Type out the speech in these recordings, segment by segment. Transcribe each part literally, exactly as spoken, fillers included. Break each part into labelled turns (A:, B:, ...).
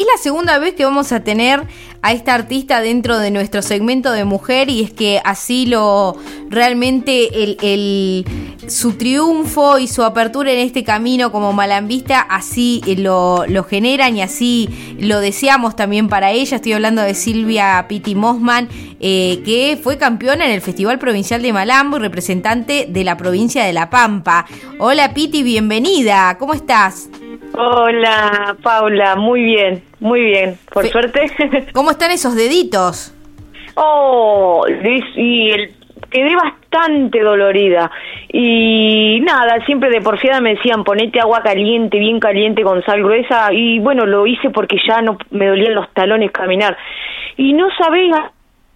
A: es la segunda vez que vamos a tener a esta artista dentro de nuestro segmento de mujer, y es que así lo realmente el, el su triunfo y su apertura en este camino como malambista así lo, lo generan y así lo deseamos también para ella. Estoy hablando de Silvia Piti Mosman, eh, que fue campeona en el Festival Provincial de Malambo y representante de la provincia de La Pampa. Hola Piti, bienvenida, ¿cómo estás?
B: Hola Paula, muy bien, muy bien, por Fe- suerte.
A: ¿Cómo están esos deditos?
B: Oh, y el, quedé bastante dolorida y nada, siempre de porfiada me decían ponete agua caliente, bien caliente con sal gruesa, y bueno, lo hice porque ya no me dolían los talones caminar y no sabía.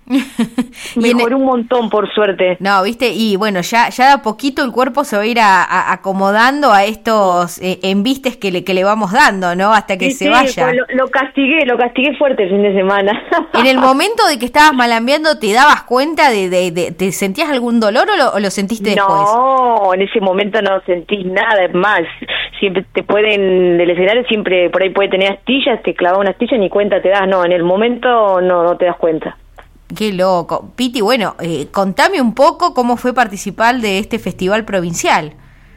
B: Mejoré un montón, por suerte.
A: No, viste, y bueno, ya ya de a poquito el cuerpo se va a ir a, a, acomodando a estos eh, embistes que le, que le vamos dando, ¿no? Hasta que
B: sí,
A: se
B: sí,
A: vaya.
B: Pues lo, lo castigué, lo castigué fuerte el fin de semana.
A: En el momento de que estabas malambeando, ¿te dabas cuenta de, de, de te sentías algún dolor o lo, o lo sentiste después?
B: No, en ese momento no sentís nada, es más, siempre te pueden, del escenario siempre por ahí puede tener astillas, te clava una astilla y ni cuenta te das, no, en el momento no, no te das cuenta.
A: Qué loco. Piti, bueno, eh, contame un poco cómo fue participar de este festival provincial.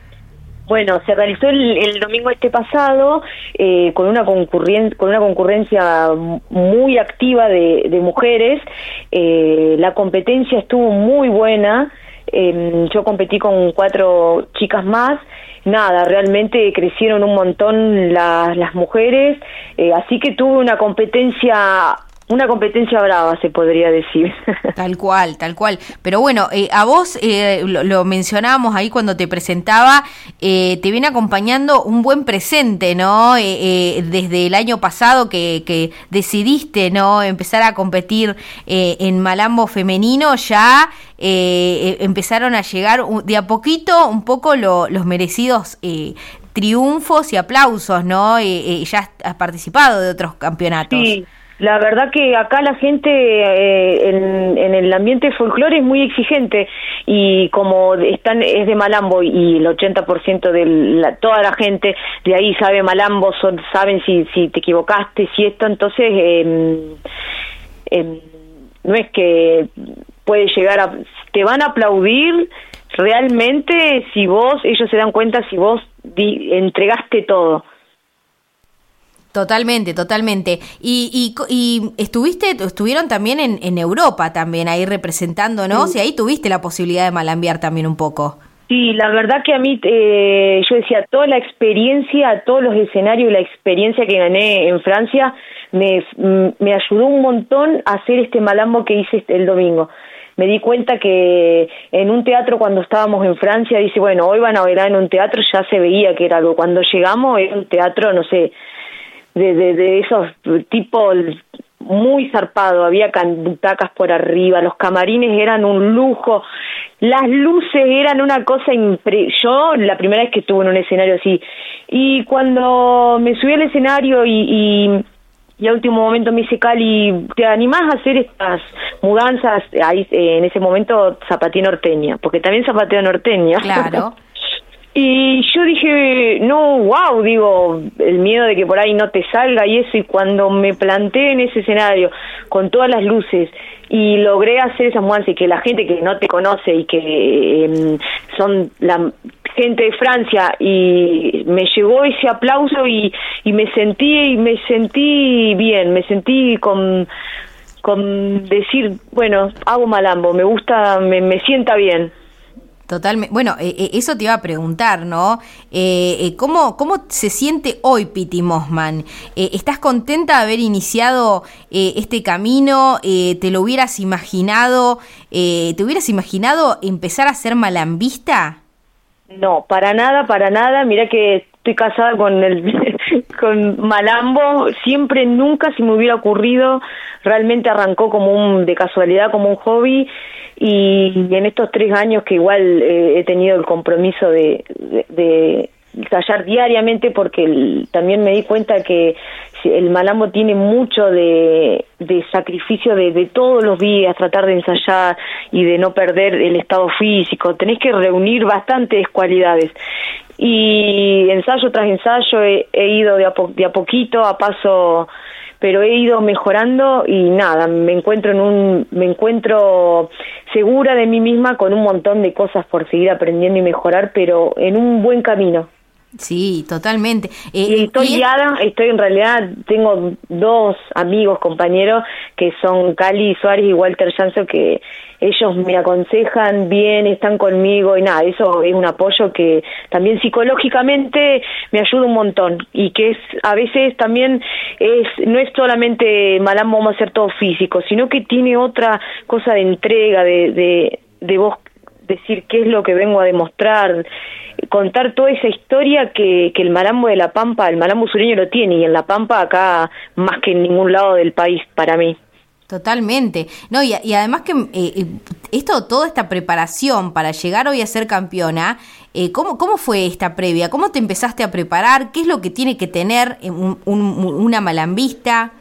B: Bueno, se realizó el, el domingo este pasado eh, con una concurrencia, con una concurrencia muy activa de, de mujeres. Eh, la competencia estuvo muy buena. Eh, yo competí con cuatro chicas más. Nada, realmente crecieron un montón las, las mujeres. Eh, así que tuve una competencia... Una competencia brava, se podría decir.
A: Tal cual, tal cual. Pero bueno, eh, a vos, eh, lo, lo mencionábamos ahí cuando te presentaba, eh, te viene acompañando un buen presente, ¿no? Eh, eh, desde el año pasado que, que decidiste, ¿no? Empezar a competir eh, en Malambo femenino, ya eh, empezaron a llegar de a poquito un poco lo, los merecidos eh, triunfos y aplausos, ¿no? Eh, eh, ya has participado de otros campeonatos.
B: Sí. La verdad que acá la gente eh, en, en el ambiente folclore es muy exigente y como están es de Malambo y el ochenta por ciento de la, toda la gente de ahí sabe Malambo, son, saben si, si te equivocaste, si esto, entonces eh, eh, no es que puede llegar a... Te van a aplaudir realmente si vos, ellos se dan cuenta si vos di, entregaste todo.
A: Totalmente, totalmente. Y, y, y estuviste, estuvieron también en, en Europa también ahí representando, ¿no? Sí. O sea, ahí tuviste la posibilidad de malambear también un poco.
B: Sí, la verdad que a mí, eh, yo decía, toda la experiencia, todos los escenarios y la experiencia que gané en Francia me, me ayudó un montón a hacer este malambo que hice el domingo. Me di cuenta que en un teatro cuando estábamos en Francia, dice, bueno, hoy van a bailar en un teatro, ya se veía que era algo. Cuando llegamos era un teatro, no sé, de, de, de esos tipos muy zarpado, había butacas por arriba, los camarines eran un lujo, las luces eran una cosa impre... Yo la primera vez que estuve en un escenario así, y cuando me subí al escenario y, y, y a último momento me dice Cali, ¿te animás a hacer estas mudanzas? Ahí eh, en ese momento zapateé norteña, porque también zapateo norteña.
A: Claro.
B: Y yo dije, no, wow, digo, el miedo de que por ahí no te salga y eso, y cuando me planté en ese escenario con todas las luces y logré hacer esa mudanza y que la gente que no te conoce y que eh, son la gente de Francia, y me llegó ese aplauso y, y me sentí y me sentí bien, me sentí con con decir, bueno, hago malambo, me gusta, me, me sienta bien.
A: Totalmente. Bueno, eh, eso te iba a preguntar, ¿no? Eh, eh, ¿cómo, ¿Cómo se siente hoy Piti Mosman? Eh, ¿Estás contenta de haber iniciado eh, este camino? Eh, ¿Te lo hubieras imaginado? Eh, ¿Te hubieras imaginado empezar a ser malambista?
B: No, para nada, para nada. Mira que estoy casada con el con Malambo. Siempre, nunca se me hubiera ocurrido. Realmente arrancó como un de casualidad, como un hobby. Y en estos tres años que igual eh, he tenido el compromiso de, de, de ensayar diariamente, porque el, también me di cuenta que el malambo tiene mucho de, de sacrificio de, de todos los días, tratar de ensayar y de no perder el estado físico. Tenés que reunir bastantes cualidades. y ensayo tras ensayo he, he ido de a, po, de a poquito, a paso, pero he ido mejorando y nada, me encuentro en un, me encuentro segura de mí misma con un montón de cosas por seguir aprendiendo y mejorar, pero en un buen camino.
A: Sí, totalmente.
B: Eh, y estoy y... guiada, estoy en realidad, tengo dos amigos, compañeros, que son Cali Suárez y Walter Janso, que ellos me aconsejan bien, están conmigo y nada, eso es un apoyo que también psicológicamente me ayuda un montón y que es a veces también es no es solamente malambo, vamos a hacer todo físico, sino que tiene otra cosa de entrega, de, de, de vos decir qué es lo que vengo a demostrar, contar toda esa historia que, que el malambo de La Pampa, el malambo sureño lo tiene, y en La Pampa acá más que en ningún lado del país para mí.
A: Totalmente. No, y, y además que eh, esto, toda esta preparación para llegar hoy a ser campeona, eh, ¿cómo, ¿cómo fue esta previa? ¿Cómo te empezaste a preparar? ¿Qué es lo que tiene que tener un, un, una malambista?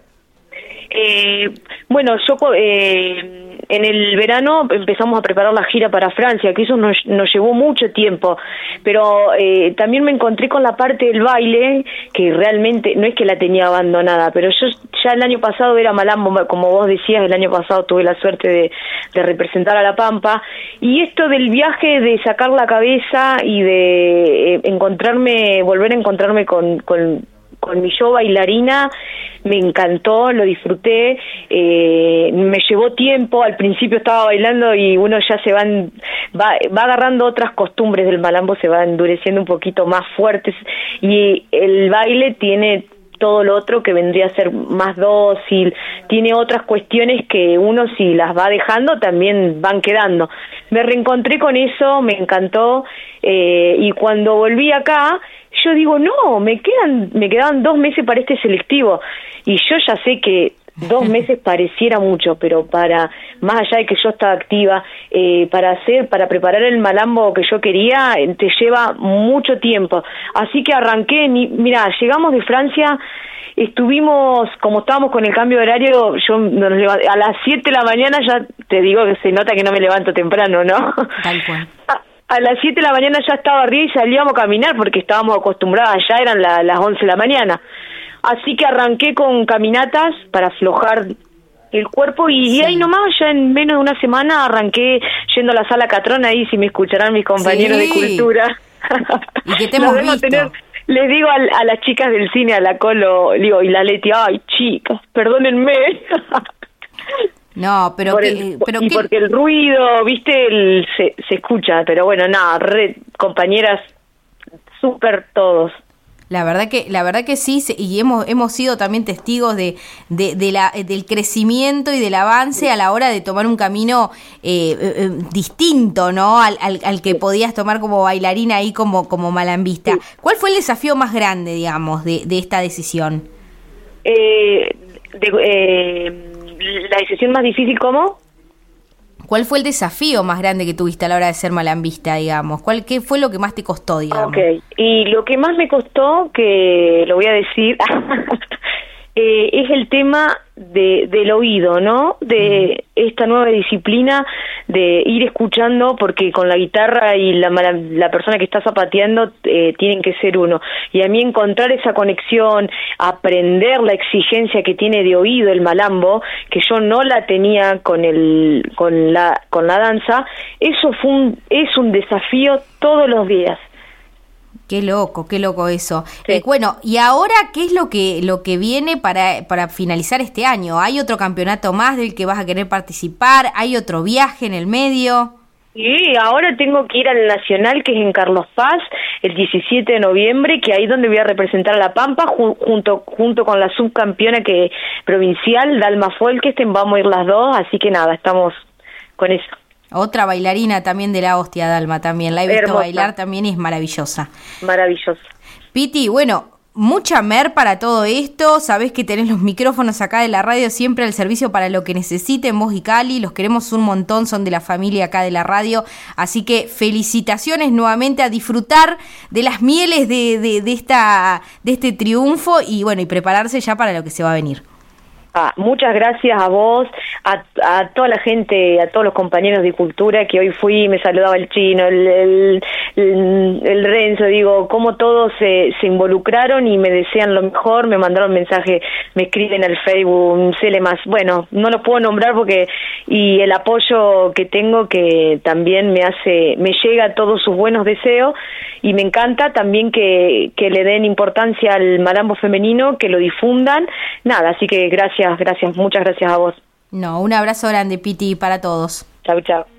B: Eh, bueno, yo eh, en el verano empezamos a preparar la gira para Francia, que eso nos, nos llevó mucho tiempo, pero eh, también me encontré con la parte del baile, que realmente no es que la tenía abandonada, pero yo ya el año pasado era malambo, como vos decías, el año pasado tuve la suerte de, de representar a La Pampa, y esto del viaje de sacar la cabeza y de eh, encontrarme, volver a encontrarme con, con con mi yo bailarina, me encantó, lo disfruté, eh, me llevó tiempo, al principio estaba bailando y uno ya se va, en, va, va agarrando otras costumbres del malambo, se va endureciendo un poquito más fuertes, y el baile tiene todo lo otro que vendría a ser más dócil, tiene otras cuestiones que uno si las va dejando también van quedando. Me reencontré con eso, me encantó, eh, y cuando volví acá, yo digo, no, me quedan, me quedaban dos meses para este selectivo, y yo ya sé que dos meses pareciera mucho, pero para, más allá de que yo estaba activa, eh, para hacer, para preparar el malambo que yo quería, te lleva mucho tiempo. Así que arranqué, mira, llegamos de Francia, estuvimos, como estábamos con el cambio de horario, yo nos levanté, a las siete de la mañana, ya te digo que se nota que no me levanto temprano, ¿no?
A: Tal cual.
B: A las siete de la mañana ya estaba arriba y salíamos a caminar porque estábamos acostumbradas, ya eran la, las once de la mañana. Así que arranqué con caminatas para aflojar el cuerpo y, sí. y ahí nomás, ya en menos de una semana arranqué yendo a la Sala Catrón, ahí si me escucharán mis compañeros sí. de cultura.
A: ¿Y qué te hemos visto?
B: Tener, les digo a, a las chicas del cine, a la Colo, digo, y la Leti, ay chicas, perdónenme.
A: No, pero,
B: Por
A: que,
B: el,
A: pero
B: y
A: ¿qué?
B: porque el ruido, viste, el, se, se escucha, pero bueno, nada, red, compañeras, súper todos.
A: La verdad que, la verdad que sí, y hemos, hemos sido también testigos de, de, de la, del crecimiento y del avance sí. a la hora de tomar un camino eh, eh, distinto, ¿no? Al, al, al que podías tomar como bailarina ahí como, como malambista. Sí. ¿Cuál fue el desafío más grande, digamos, de, de esta decisión?
B: Eh, de, eh, la decisión más difícil, ¿cómo?
A: ¿Cuál fue el desafío más grande que tuviste a la hora de ser malambista, digamos? ¿Cuál, qué fue lo que más te costó, digamos?
B: Okay. Y lo que más me costó, que lo voy a decir, eh, es el tema de, del oído, ¿no? De mm. esta nueva disciplina de ir escuchando, porque con la guitarra y la, la persona que está zapateando eh, tienen que ser uno. Y a mí encontrar esa conexión, aprender la exigencia que tiene de oído el malambo, que yo no la tenía con el con la con la danza, eso fue un, es un desafío todos los días.
A: Qué loco, qué loco eso.
B: Sí.
A: Eh, bueno, y ahora, ¿qué es lo que lo que viene para para finalizar este año? ¿Hay otro campeonato más del que vas a querer participar? ¿Hay otro viaje en el medio?
B: Sí, ahora tengo que ir al Nacional, que es en Carlos Paz, el diecisiete de noviembre, que ahí donde voy a representar a La Pampa, ju- junto junto con la subcampeona que provincial, Dalma Folkesten, vamos a ir las dos, así que nada, estamos con eso.
A: Otra bailarina también de la hostia, Dalma, también. La he visto
B: Hermosa.
A: bailar también y es maravillosa.
B: Maravillosa.
A: Piti, bueno, mucha mer para todo esto. Sabés que tenés los micrófonos acá de la radio siempre al servicio para lo que necesiten, vos y Cali. Los queremos un montón, son de la familia acá de la radio. Así que felicitaciones nuevamente, a disfrutar de las mieles de, de, de, esta, de este triunfo y bueno, y prepararse ya para lo que se va a venir.
B: Ah, muchas gracias a vos, a, a toda la gente, a todos los compañeros de cultura que hoy fui, me saludaba el Chino, el, el, el, el Renzo, digo, cómo todos se, se involucraron y me desean lo mejor, me mandaron mensajes, me escriben al Facebook, Cele más, bueno, no los puedo nombrar porque, y el apoyo que tengo que también me hace, me llega a todos sus buenos deseos y me encanta también que, que le den importancia al malambo femenino, que lo difundan, nada, así que gracias. Gracias, muchas gracias a vos.
A: No, un abrazo grande, Piti, para todos.
B: Chau, chau.